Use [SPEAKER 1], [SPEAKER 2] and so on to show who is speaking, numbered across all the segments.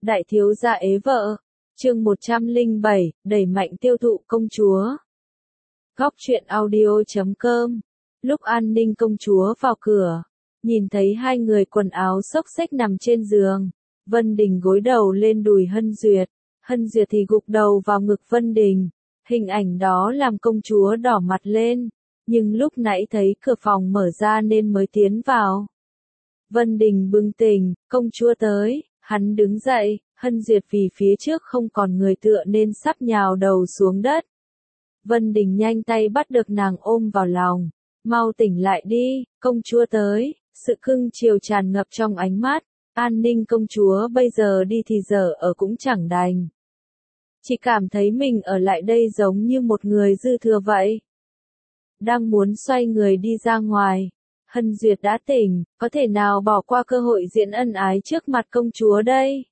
[SPEAKER 1] Đại thiếu gia ế vợ. Chương 107, đẩy mạnh tiêu thụ công chúa. Góc truyện audio.com. Lúc An Ninh công chúa vào cửa, nhìn thấy hai người quần áo xốc xếch nằm trên giường. Vân Đình gối đầu lên đùi Hân Duyệt thì gục đầu vào ngực Vân Đình. Hình ảnh đó làm công chúa đỏ mặt lên, nhưng lúc nãy thấy cửa phòng mở ra nên mới tiến vào. Vân Đình bừng tỉnh, công chúa tới, hắn đứng dậy, Hân Duyệt vì phía trước không còn người tựa nên sắp nhào đầu xuống đất. Vân Đình nhanh tay bắt được nàng ôm vào lòng, mau tỉnh lại đi, công chúa tới, sự cưng chiều tràn ngập trong ánh mắt. An Ninh công chúa bây giờ đi thì giờ ở cũng chẳng đành. Chỉ cảm thấy mình ở lại đây giống như một người dư thừa vậy. Đang muốn xoay người đi ra ngoài, Hân Duyệt đã tỉnh, có thể nào bỏ qua cơ hội diễn ân ái trước mặt công chúa đây?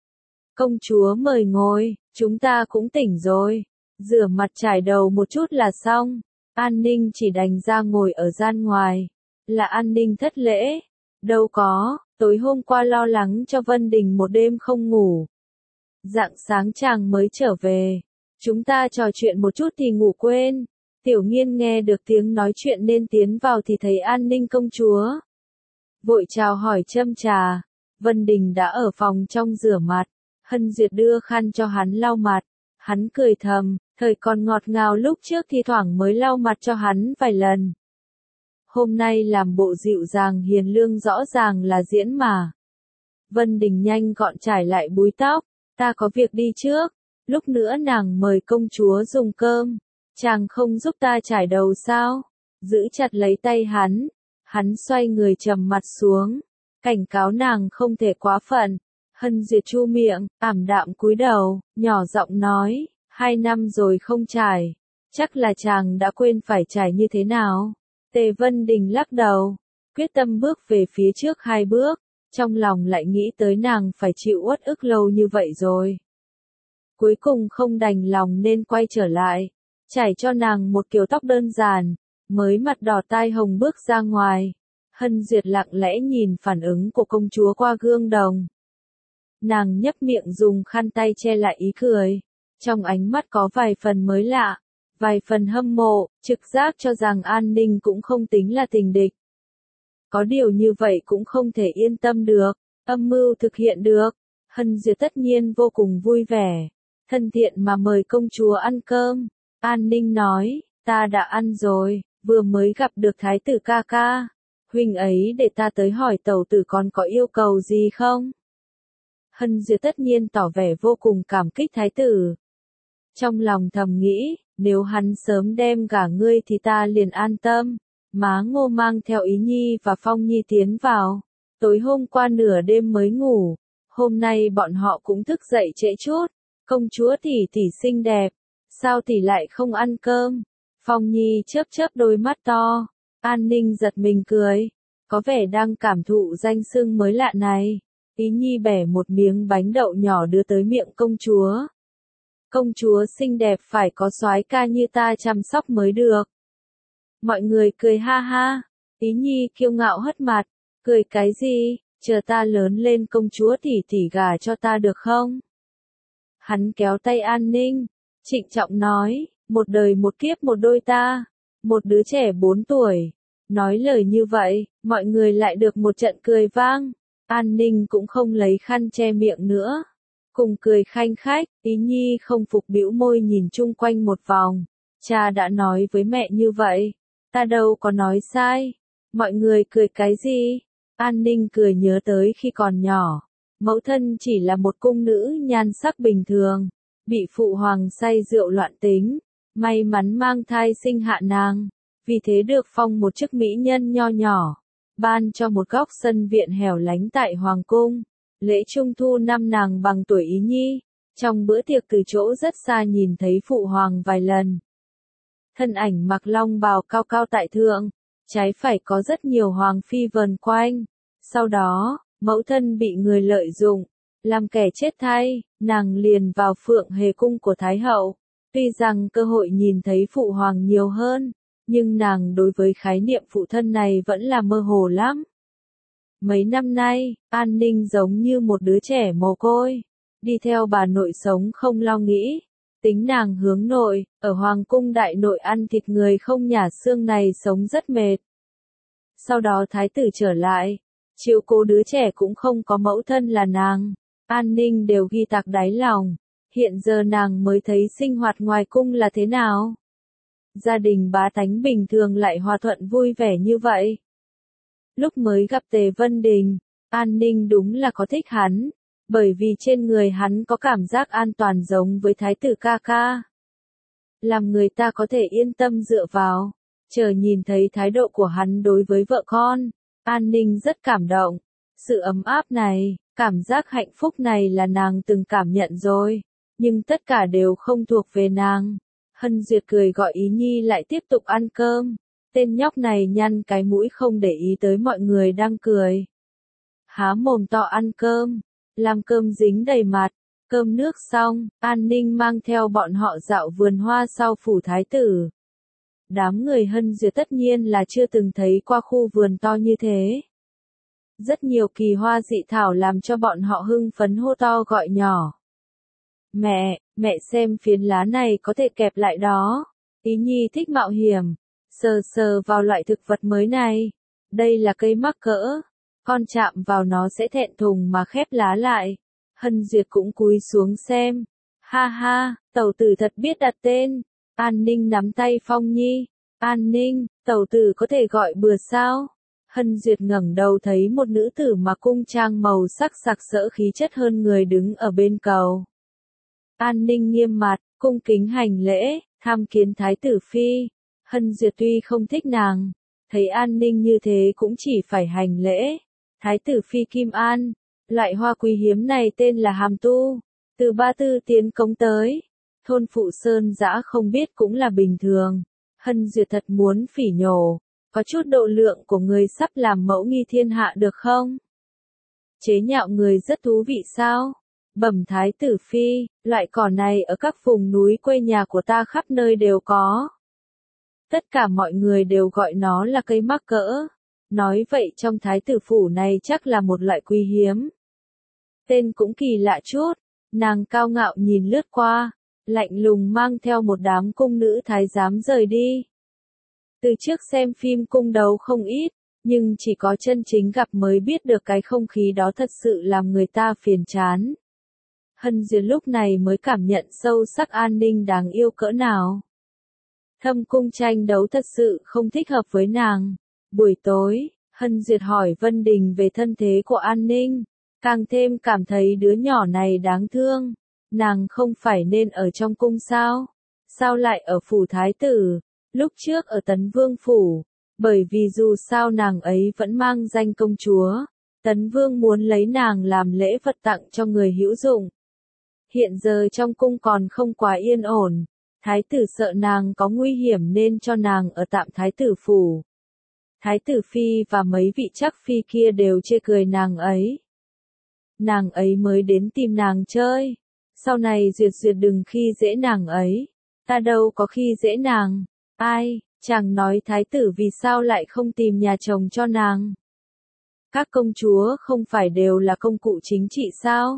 [SPEAKER 1] Công chúa mời ngồi, chúng ta cũng tỉnh rồi, rửa mặt chải đầu một chút là xong. An Ninh chỉ đành ra ngồi ở gian ngoài. Là An Ninh thất lễ. Đâu có, tối hôm qua lo lắng cho Vân Đình một đêm không ngủ. Rạng sáng chàng mới trở về, chúng ta trò chuyện một chút thì ngủ quên. Tiểu Nghiên nghe được tiếng nói chuyện nên tiến vào thì thấy An Ninh công chúa. Vội chào hỏi châm trà. Vân Đình đã ở phòng trong rửa mặt. Hân Duyệt đưa khăn cho hắn lau mặt. Hắn cười thầm, thời còn ngọt ngào lúc trước thì thoảng mới lau mặt cho hắn vài lần. Hôm nay làm bộ dịu dàng hiền lương rõ ràng là diễn mà. Vân Đình nhanh gọn trải lại búi tóc. Ta có việc đi trước. Lúc nữa nàng mời công chúa dùng cơm. Chàng không giúp ta trải đầu sao? Giữ chặt lấy tay hắn. Hắn xoay người trầm mặt xuống. Cảnh cáo nàng không thể quá phận. Hân Duyệt chu miệng, ảm đạm cúi đầu, nhỏ giọng nói, 2 năm rồi không trải. Chắc là chàng đã quên phải trải như thế nào. Tề Vân Đình lắc đầu, quyết tâm bước về phía trước 2 bước. Trong lòng lại nghĩ tới nàng phải chịu uất ức lâu như vậy rồi. Cuối cùng không đành lòng nên quay trở lại. Trải cho nàng một kiểu tóc đơn giản, mới mặt đỏ tai hồng bước ra ngoài. Hân Duyệt lặng lẽ nhìn phản ứng của công chúa qua gương đồng. Nàng nhấp miệng dùng khăn tay che lại ý cười. Trong ánh mắt có vài phần mới lạ, vài phần hâm mộ, trực giác cho rằng An Ninh cũng không tính là tình địch. Có điều như vậy cũng không thể yên tâm được, âm mưu thực hiện được. Hân Duyệt tất nhiên vô cùng vui vẻ, thân thiện mà mời công chúa ăn cơm. An Ninh nói, ta đã ăn rồi, vừa mới gặp được thái tử ca ca. Huynh ấy để ta tới hỏi tẩu tử còn có yêu cầu gì không? Hân Duyệt tất nhiên tỏ vẻ vô cùng cảm kích thái tử. Trong lòng thầm nghĩ, nếu hắn sớm đem gả ngươi thì ta liền an tâm. Má Ngô mang theo Ý Nhi và Phong Nhi tiến vào. Tối hôm qua nửa đêm mới ngủ. Hôm nay bọn họ cũng thức dậy trễ chút. Công chúa tỷ xinh đẹp. Sao tỷ lại không ăn cơm? Phong Nhi chớp chớp đôi mắt to. An Ninh giật mình cười. Có vẻ đang cảm thụ danh xưng mới lạ này. Ý Nhi bẻ một miếng bánh đậu nhỏ đưa tới miệng công chúa. Công chúa xinh đẹp phải có soái ca như ta chăm sóc mới được. Mọi người cười ha ha. Ý Nhi kiêu ngạo hất mặt. Cười cái gì, chờ ta lớn lên công chúa tỷ gả cho ta được không? Hắn kéo tay An Ninh, trịnh trọng nói, một đời một kiếp một đôi ta. Một đứa trẻ 4 tuổi. Nói lời như vậy, mọi người lại được một trận cười vang. An Ninh cũng không lấy khăn che miệng nữa. Cùng cười khanh khách, Ý Nhi không phục bĩu môi nhìn chung quanh một vòng. Cha đã nói với mẹ như vậy. Ta đâu có nói sai. Mọi người cười cái gì? An Ninh cười nhớ tới khi còn nhỏ. Mẫu thân chỉ là một cung nữ nhan sắc bình thường. Bị phụ hoàng say rượu loạn tính. May mắn mang thai sinh hạ nàng. Vì thế được phong một chức mỹ nhân nho nhỏ. Ban cho một góc sân viện hẻo lánh tại Hoàng Cung. Lễ trung thu năm nàng bằng tuổi Ý Nhi. Trong bữa tiệc từ chỗ rất xa nhìn thấy phụ hoàng vài lần. Thân ảnh mặc long bào cao cao tại thượng. Trái phải có rất nhiều hoàng phi vần quanh. Sau đó, mẫu thân bị người lợi dụng. Làm kẻ chết thay, nàng liền vào Phượng Hề Cung của Thái Hậu. Tuy rằng cơ hội nhìn thấy phụ hoàng nhiều hơn. Nhưng nàng đối với khái niệm phụ thân này vẫn là mơ hồ lắm. Mấy năm nay, An Ninh giống như một đứa trẻ mồ côi. đi theo bà nội sống không lo nghĩ. Tính nàng hướng nội, ở Hoàng cung đại nội ăn thịt người không nhả xương này sống rất mệt. Sau đó thái tử trở lại, chiếu cố đứa trẻ cũng không có mẫu thân là nàng, An Ninh đều ghi tạc đáy lòng. Hiện giờ nàng mới thấy sinh hoạt ngoài cung là thế nào. Gia đình bá tánh bình thường lại hòa thuận vui vẻ như vậy. Lúc mới gặp Tề Vân Đình, An Ninh đúng là có thích hắn, bởi vì trên người hắn có cảm giác an toàn giống với thái tử ca ca. Làm người ta có thể yên tâm dựa vào, chờ nhìn thấy thái độ của hắn đối với vợ con, An Ninh rất cảm động. Sự ấm áp này, cảm giác hạnh phúc này là nàng từng cảm nhận rồi, nhưng tất cả đều không thuộc về nàng. Hân Duyệt cười gọi Ý Nhi lại tiếp tục ăn cơm. Tên nhóc này nhăn cái mũi không để ý tới mọi người đang cười. Há mồm to ăn cơm, làm cơm dính đầy mặt. Cơm nước xong, An Ninh mang theo bọn họ dạo vườn hoa sau phủ thái tử. Đám người Hân Duyệt tất nhiên là chưa từng thấy qua khu vườn to như thế. Rất nhiều kỳ hoa dị thảo làm cho bọn họ hưng phấn hô to gọi nhỏ. Mẹ xem phiến lá này có thể kẹp lại đó. Ý Nhi thích mạo hiểm, sờ sờ vào loại thực vật mới này. Đây là cây mắc cỡ, con chạm vào nó sẽ thẹn thùng mà khép lá lại. Hân Duyệt cũng cúi xuống xem. Ha ha, tẩu tử thật biết đặt tên. An Ninh nắm tay Phong Nhi. An Ninh, tẩu tử có thể gọi bừa sao? Hân Duyệt ngẩng đầu thấy một nữ tử mặc cung trang màu sắc sặc sỡ khí chất hơn người đứng ở bên cầu. An Ninh nghiêm mặt, cung kính hành lễ, tham kiến thái tử phi. Hân Duyệt tuy không thích nàng, thấy An Ninh như thế cũng chỉ phải hành lễ. Thái tử phi Kim An, loại hoa quý hiếm này tên là hàm tu, từ Ba Tư tiến cống tới. Thôn Phụ Sơn dã không biết cũng là bình thường. Hân Duyệt thật muốn phỉ nhổ, có chút độ lượng của người sắp làm mẫu nghi thiên hạ được không? Chế nhạo người rất thú vị sao? Bẩm thái tử phi, loại cỏ này ở các vùng núi quê nhà của ta khắp nơi đều có. Tất cả mọi người đều gọi nó là cây mắc cỡ. Nói vậy trong thái tử phủ này chắc là một loại quý hiếm. Tên cũng kỳ lạ chút. Nàng cao ngạo nhìn lướt qua, lạnh lùng mang theo một đám cung nữ thái giám rời đi. Từ trước xem phim cung đấu không ít, nhưng chỉ có chân chính gặp mới biết được cái không khí đó thật sự làm người ta phiền chán. Hân Duyệt lúc này mới cảm nhận sâu sắc An Ninh đáng yêu cỡ nào. Thâm cung tranh đấu thật sự không thích hợp với nàng. Buổi tối, Hân Duyệt hỏi Vân Đình về thân thế của An Ninh, càng thêm cảm thấy đứa nhỏ này đáng thương. Nàng không phải nên ở trong cung sao? Sao lại ở phủ thái tử? Lúc trước ở Tấn Vương phủ, bởi vì dù sao nàng ấy vẫn mang danh công chúa, Tấn Vương muốn lấy nàng làm lễ vật tặng cho người hữu dụng. Hiện giờ trong cung còn không quá yên ổn, thái tử sợ nàng có nguy hiểm nên cho nàng ở tạm thái tử phủ. Thái tử phi và mấy vị trắc phi kia đều chê cười nàng ấy. Nàng ấy mới đến tìm nàng chơi. Sau này Duyệt đừng khi dễ nàng ấy. Ta đâu có khi dễ nàng. Ai, chàng nói thái tử vì sao lại không tìm nhà chồng cho nàng? Các công chúa không phải đều là công cụ chính trị sao?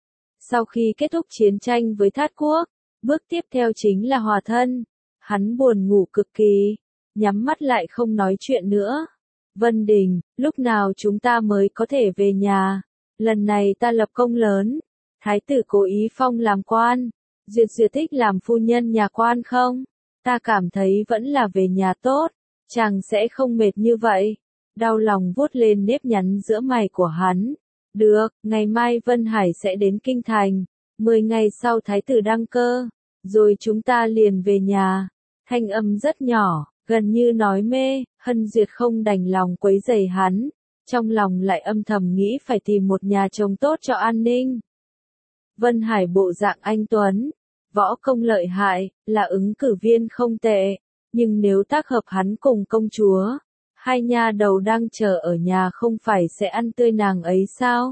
[SPEAKER 1] Sau khi kết thúc chiến tranh với Thát Quốc, bước tiếp theo chính là hòa thân. Hắn buồn ngủ cực kỳ, nhắm mắt lại không nói chuyện nữa. Vân Đình, lúc nào chúng ta mới có thể về nhà? Lần này ta lập công lớn. Thái tử cố ý phong làm quan. Duyệt thích làm phu nhân nhà quan không? Ta cảm thấy vẫn là về nhà tốt. Chàng sẽ không mệt như vậy. Đau lòng vuốt lên nếp nhăn giữa mày của hắn. Được, ngày mai Vân Hải sẽ đến Kinh Thành. 10 ngày sau thái tử đăng cơ. Rồi chúng ta liền về nhà. Thanh âm rất nhỏ, gần như nói mê. Hân Duyệt không đành lòng quấy rầy hắn. Trong lòng lại âm thầm nghĩ phải tìm một nhà chồng tốt cho An Ninh. Vân Hải bộ dạng anh tuấn, võ công lợi hại, là ứng cử viên không tệ, nhưng nếu tác hợp hắn cùng công chúa, hai nha đầu đang chờ ở nhà không phải sẽ ăn tươi nàng ấy sao?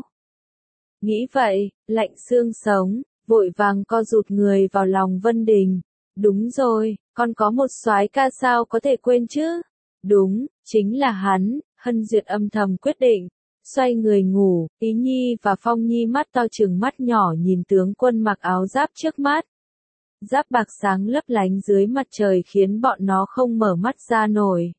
[SPEAKER 1] Nghĩ vậy, lạnh xương sống, vội vàng co rụt người vào lòng Vân Đình. Đúng rồi, con có một soái ca sao có thể quên chứ? Đúng, chính là hắn. Hân Duyệt âm thầm quyết định, xoay người ngủ, Ý Nhi và Phong Nhi mắt to trừng mắt nhỏ nhìn tướng quân mặc áo giáp trước mắt. Giáp bạc sáng lấp lánh dưới mặt trời khiến bọn nó không mở mắt ra nổi.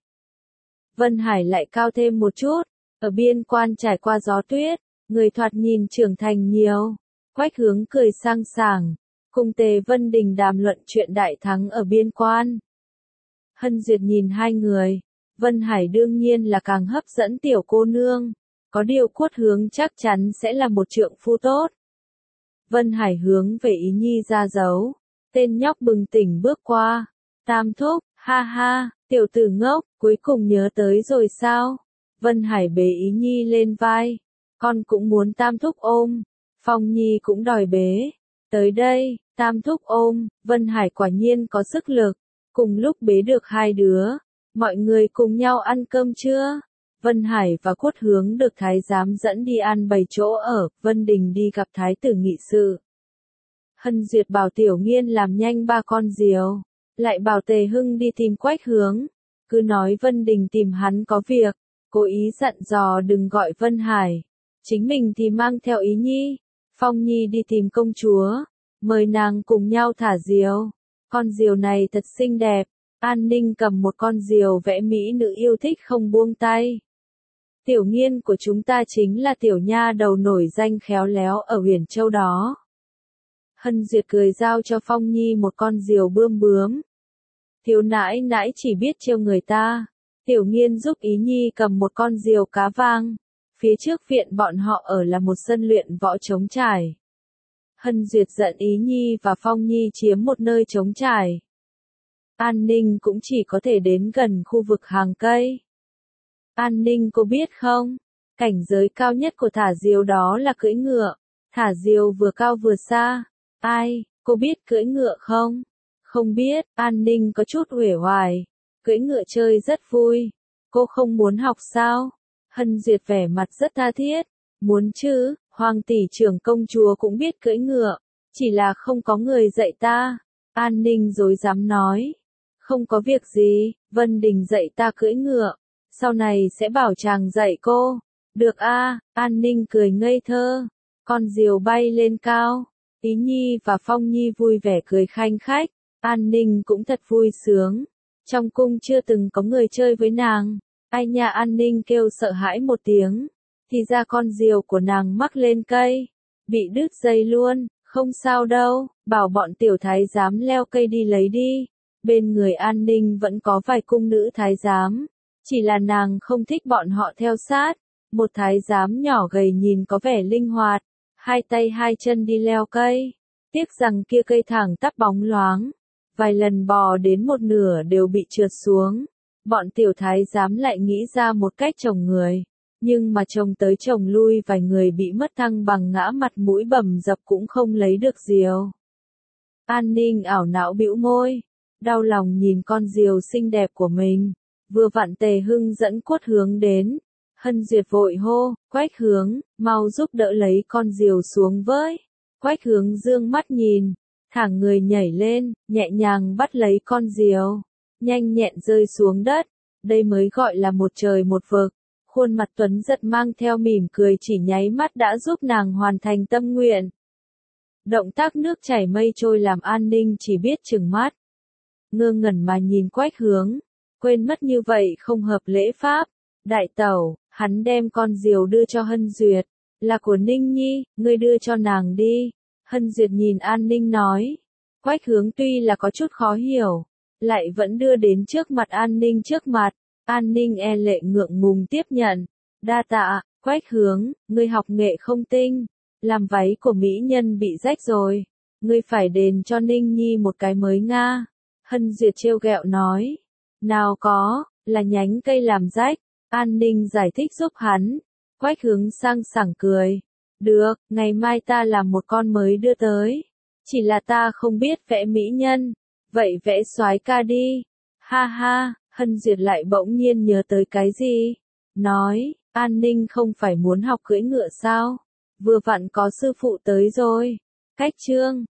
[SPEAKER 1] Vân Hải lại cao thêm một chút, ở biên quan trải qua gió tuyết, người thoạt nhìn trưởng thành nhiều. Quách Hướng cười sang sảng, cùng Tề Vân Đình đàm luận chuyện đại thắng ở biên quan. Hân Duyệt nhìn hai người, Vân Hải đương nhiên là càng hấp dẫn tiểu cô nương, có điều Quách Hướng chắc chắn sẽ là một trượng phu tốt. Vân Hải hướng về Ý Nhi ra dấu, tên nhóc bừng tỉnh bước qua, Tam thúc, ha ha, tiểu tử ngốc, cuối cùng nhớ tới rồi sao? Vân Hải bế Ý Nhi lên vai, con cũng muốn Tam thúc ôm, Phong Nhi cũng đòi bế. Tới đây, Tam thúc ôm, Vân Hải quả nhiên có sức lực, cùng lúc bế được hai đứa, mọi người cùng nhau ăn cơm trưa. Vân Hải và Quách Hướng được thái giám dẫn đi ăn 7 chỗ ở, Vân Đình đi gặp thái tử nghị sự. Hân Duyệt bảo Tiểu Nghiên làm nhanh 3 con diều, lại bảo Tề Hưng đi tìm Quách Hướng, cứ nói Vân Đình tìm hắn có việc, cố ý dặn dò đừng gọi Vân Hải, chính mình thì mang theo Ý Nhi, Phong Nhi đi tìm công chúa, mời nàng cùng nhau thả diều. Con diều này thật xinh đẹp, An Ninh cầm một con diều vẽ mỹ nữ yêu thích không buông tay. Tiểu Nghiên của chúng ta chính là tiểu nha đầu nổi danh khéo léo ở Huyền Châu đó. Hân Duyệt cười giao cho Phong Nhi một con diều bươm bướm. Thiếu nãi nãi chỉ biết trêu người ta. Tiểu Nghiên giúp Ý Nhi cầm một con diều cá vàng. Phía trước viện bọn họ ở là một sân luyện võ trống trải. Hân Duyệt dẫn Ý Nhi và Phong Nhi chiếm một nơi trống trải. An Ninh cũng chỉ có thể đến gần khu vực hàng cây. An Ninh cô biết không? Cảnh giới cao nhất của thả diều đó là cưỡi ngựa. Thả diều vừa cao vừa xa. Ai, cô biết cưỡi ngựa không? Không biết, An Ninh có chút uể oải. Cưỡi ngựa chơi rất vui. Cô không muốn học sao? Hân Duyệt vẻ mặt rất tha thiết. Muốn chứ, Hoàng tỷ trưởng công chúa cũng biết cưỡi ngựa. Chỉ là không có người dạy ta. An Ninh dối dám nói. Không có việc gì, Vân Đình dạy ta cưỡi ngựa. Sau này sẽ bảo chàng dạy cô. Được a, An Ninh cười ngây thơ. Con diều bay lên cao. Ý Nhi và Phong Nhi vui vẻ cười khanh khách. An Ninh cũng thật vui sướng. Trong cung chưa từng có người chơi với nàng. Ai nha, An Ninh kêu sợ hãi một tiếng. Thì ra con diều của nàng mắc lên cây. Bị đứt dây luôn. Không sao đâu, bảo bọn tiểu thái giám leo cây đi lấy đi. Bên người An Ninh vẫn có vài cung nữ thái giám. Chỉ là nàng không thích bọn họ theo sát. Một thái giám nhỏ gầy nhìn có vẻ linh hoạt. Hai tay hai chân đi leo cây. Tiếc rằng kia cây thẳng tắp bóng loáng. Vài lần bò đến một nửa đều bị trượt xuống. Bọn tiểu thái giám lại nghĩ ra một cách trồng người. Nhưng mà trồng tới trồng lui vài người bị mất thăng bằng ngã mặt mũi bầm dập cũng không lấy được diều. An Ninh ảo não bĩu môi. Đau lòng nhìn con diều xinh đẹp của mình. Vừa vặn Tề Hưng dẫn Quách Hướng đến. Hân Duyệt vội hô, Quách Hướng, mau giúp đỡ lấy con diều xuống với. Quách Hướng dương mắt nhìn, thẳng người nhảy lên, nhẹ nhàng bắt lấy con diều. Nhanh nhẹn rơi xuống đất. Đây mới gọi là một trời một vực. Khuôn mặt tuấn giật mang theo mỉm cười chỉ nháy mắt đã giúp nàng hoàn thành tâm nguyện. Động tác nước chảy mây trôi làm An Ninh chỉ biết trừng mắt. Ngơ ngẩn mà nhìn Quách Hướng. Quên mất như vậy không hợp lễ pháp. Đại tẩu, hắn đem con diều đưa cho Hân Duyệt. Là của Ninh Nhi, ngươi đưa cho nàng đi. Hân Duyệt nhìn An Ninh nói. Quách Hướng tuy là có chút khó hiểu. Lại vẫn đưa đến trước mặt An Ninh trước mặt. An Ninh e lệ ngượng ngùng tiếp nhận. Đa tạ, Quách Hướng, ngươi học nghệ không tinh. Làm váy của mỹ nhân bị rách rồi. Ngươi phải đền cho Ninh Nhi một cái mới nga. Hân Duyệt trêu ghẹo nói. Nào có, là nhánh cây làm rách. An Ninh giải thích giúp hắn. Quách Hướng sang sảng cười. Được, ngày mai ta làm một con mới đưa tới. Chỉ là ta không biết vẽ mỹ nhân. Vậy vẽ soái ca đi. Ha ha, Hân Duyệt lại bỗng nhiên nhớ tới cái gì. Nói, An Ninh không phải muốn học cưỡi ngựa sao? Vừa vặn có sư phụ tới rồi. Cách chương